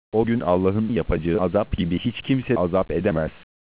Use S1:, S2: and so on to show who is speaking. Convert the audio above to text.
S1: O gün Allah'ın yapacağı azap gibi hiç kimse azap edemez.